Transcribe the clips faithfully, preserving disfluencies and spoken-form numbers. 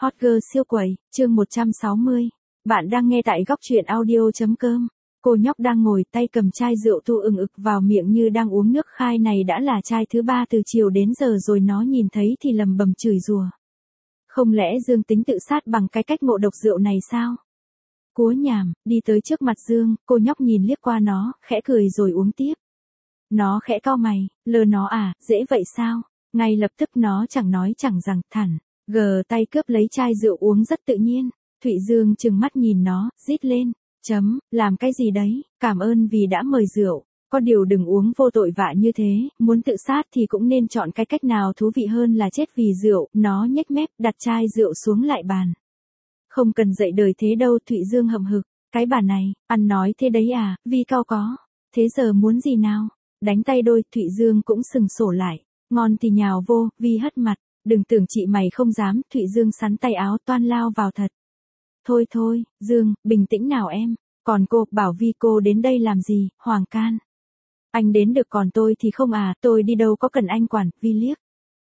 Hot girl siêu quẩy, chương một trăm sáu mươi. Bạn đang nghe tại góc truyện audio chấm com. Cô nhóc đang ngồi tay cầm chai rượu tu ừng ực vào miệng như đang uống nước khai, này đã là chai thứ ba từ chiều đến giờ rồi, nó nhìn thấy thì lầm bầm chửi rủa. Không lẽ Dương tính tự sát bằng cái cách ngộ độc rượu này sao? Cúa nhảm, đi tới trước mặt Dương, cô nhóc nhìn liếc qua nó, khẽ cười rồi uống tiếp. Nó khẽ cau mày, lờ nó à, dễ vậy sao? Ngay lập tức nó chẳng nói chẳng rằng, thẳng gờ tay cướp lấy chai rượu uống rất tự nhiên. Thụy Dương trừng mắt nhìn nó, rít lên, chấm, làm cái gì đấy, cảm ơn vì đã mời rượu, có điều đừng uống vô tội vạ như thế, muốn tự sát thì cũng nên chọn cái cách nào thú vị hơn là chết vì rượu. Nó nhếch mép, đặt chai rượu xuống lại bàn. Không cần dạy đời thế đâu. Thụy Dương hậm hực, cái bà này, ăn nói thế đấy à, Vi cao có, thế giờ muốn gì nào, đánh tay đôi. Thụy Dương cũng sừng sổ lại, ngon thì nhào vô. Vi hất mặt, đừng tưởng chị mày không dám. Thụy Dương sắn tay áo toan lao vào thật. Thôi thôi, Dương, bình tĩnh nào em, còn cô, bảo Vi cô đến đây làm gì, Hoàng can. Anh đến được còn tôi thì không à, tôi đi đâu có cần anh quản. Vi liếc.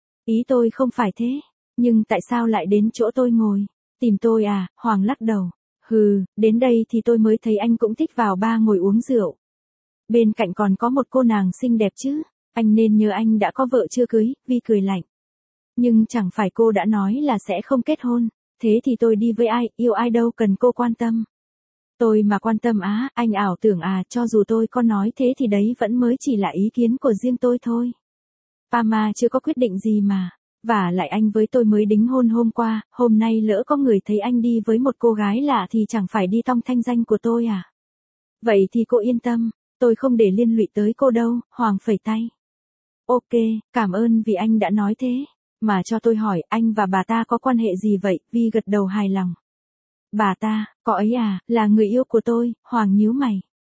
Ý tôi không phải thế, nhưng tại sao lại đến chỗ tôi ngồi, tìm tôi à, Hoàng lắc đầu. Hừ, đến đây thì tôi mới thấy anh cũng thích vào bar ngồi uống rượu. Bên cạnh còn có một cô nàng xinh đẹp chứ, anh nên nhớ anh đã có vợ chưa cưới. Vi cười lạnh. Nhưng chẳng phải cô đã nói là sẽ không kết hôn, thế thì tôi đi với ai, yêu ai đâu cần cô quan tâm. Tôi mà quan tâm á, anh ảo tưởng à, cho dù tôi có nói thế thì đấy vẫn mới chỉ là ý kiến của riêng tôi thôi. Pama chưa có quyết định gì mà, và lại anh với tôi mới đính hôn hôm qua, hôm nay lỡ có người thấy anh đi với một cô gái lạ thì chẳng phải đi tong thanh danh của tôi à. Vậy thì cô yên tâm, tôi không để liên lụy tới cô đâu. Hoàng phẩy tay. Ok, cảm ơn vì anh đã nói thế. Mà cho tôi hỏi, anh và bà ta có quan hệ gì vậy? Vi gật đầu hài lòng. Bà ta, có ấy à, là người yêu của tôi. Hoàng nhíu mày.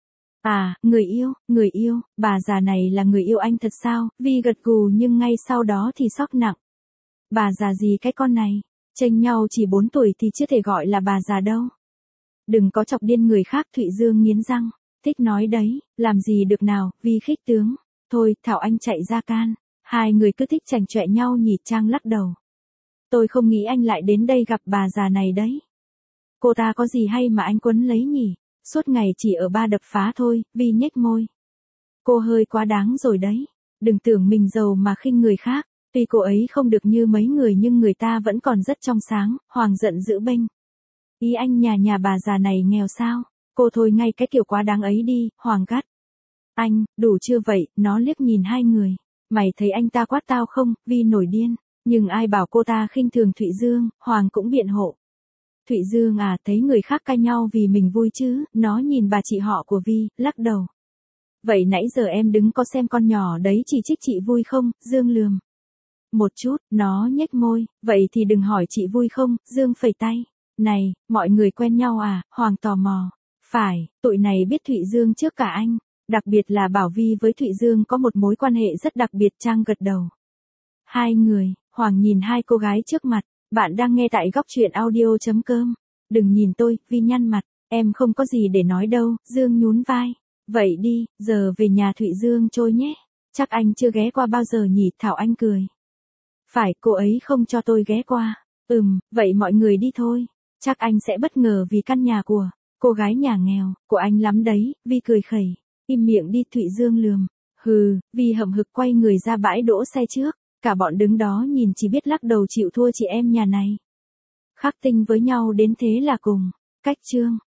À, người yêu, người yêu, bà già này là người yêu anh thật sao? Vi gật gù nhưng ngay sau đó thì sốc nặng. Bà già gì cái con này, chênh nhau chỉ bốn tuổi thì chưa thể gọi là bà già đâu. Đừng có chọc điên người khác. Thụy Dương nghiến răng, thích nói đấy, làm gì được nào. Vi khích tướng. Thôi, thảo anh chạy ra can. Hai người cứ thích chảnh chọe nhau nhỉ. Trang lắc đầu. Tôi không nghĩ anh lại đến đây gặp bà già này đấy. Cô ta có gì hay mà anh quấn lấy nhỉ? Suốt ngày chỉ ở ba đập phá thôi. Vi nhếch môi. Cô hơi quá đáng rồi đấy. Đừng tưởng mình giàu mà khinh người khác. Tuy cô ấy không được như mấy người nhưng người ta vẫn còn rất trong sáng. Hoàng giận dữ bênh. Ý anh nhà nhà bà già này nghèo sao? Cô thôi ngay cái kiểu quá đáng ấy đi. Hoàng gắt. Anh, đủ chưa vậy? Nó liếc nhìn hai người. Mày thấy anh ta quát tao không? Vi nổi điên. Nhưng ai bảo cô ta khinh thường Thụy Dương. Hoàng cũng biện hộ. Thụy Dương à, thấy người khác cãi nhau vì mình vui chứ? Nó nhìn bà chị họ của Vi, lắc đầu. Vậy nãy giờ em đứng có xem con nhỏ đấy chỉ trích chị vui không? Dương lườm. Một chút. Nó nhếch môi. Vậy thì đừng hỏi chị vui không? Dương phẩy tay. Này, mọi người quen nhau à? Hoàng tò mò. Phải, tụi này biết Thụy Dương trước cả anh. Đặc biệt là Bảo Vi với Thụy Dương có một mối quan hệ rất đặc biệt. Trang gật đầu. Hai người. Hoàng nhìn hai cô gái trước mặt. Bạn đang nghe tại góc truyện audio chấm com. Đừng nhìn tôi. Vi nhăn mặt. Em không có gì để nói đâu. Dương nhún vai. Vậy đi, giờ về nhà Thụy Dương trôi nhé. Chắc anh chưa ghé qua bao giờ nhỉ? Thảo Anh cười. Phải, cô ấy không cho tôi ghé qua. Ừm, vậy mọi người đi thôi. Chắc anh sẽ bất ngờ vì căn nhà của cô gái nhà nghèo của anh lắm đấy. Vi cười khẩy. Im miệng đi. Thụy Dương lườm. Hừ. Vi hậm hực quay người ra bãi đỗ xe trước. Cả bọn đứng đó nhìn chỉ biết lắc đầu chịu thua chị em nhà này. Khắc tinh với nhau đến thế là cùng. Cách chương.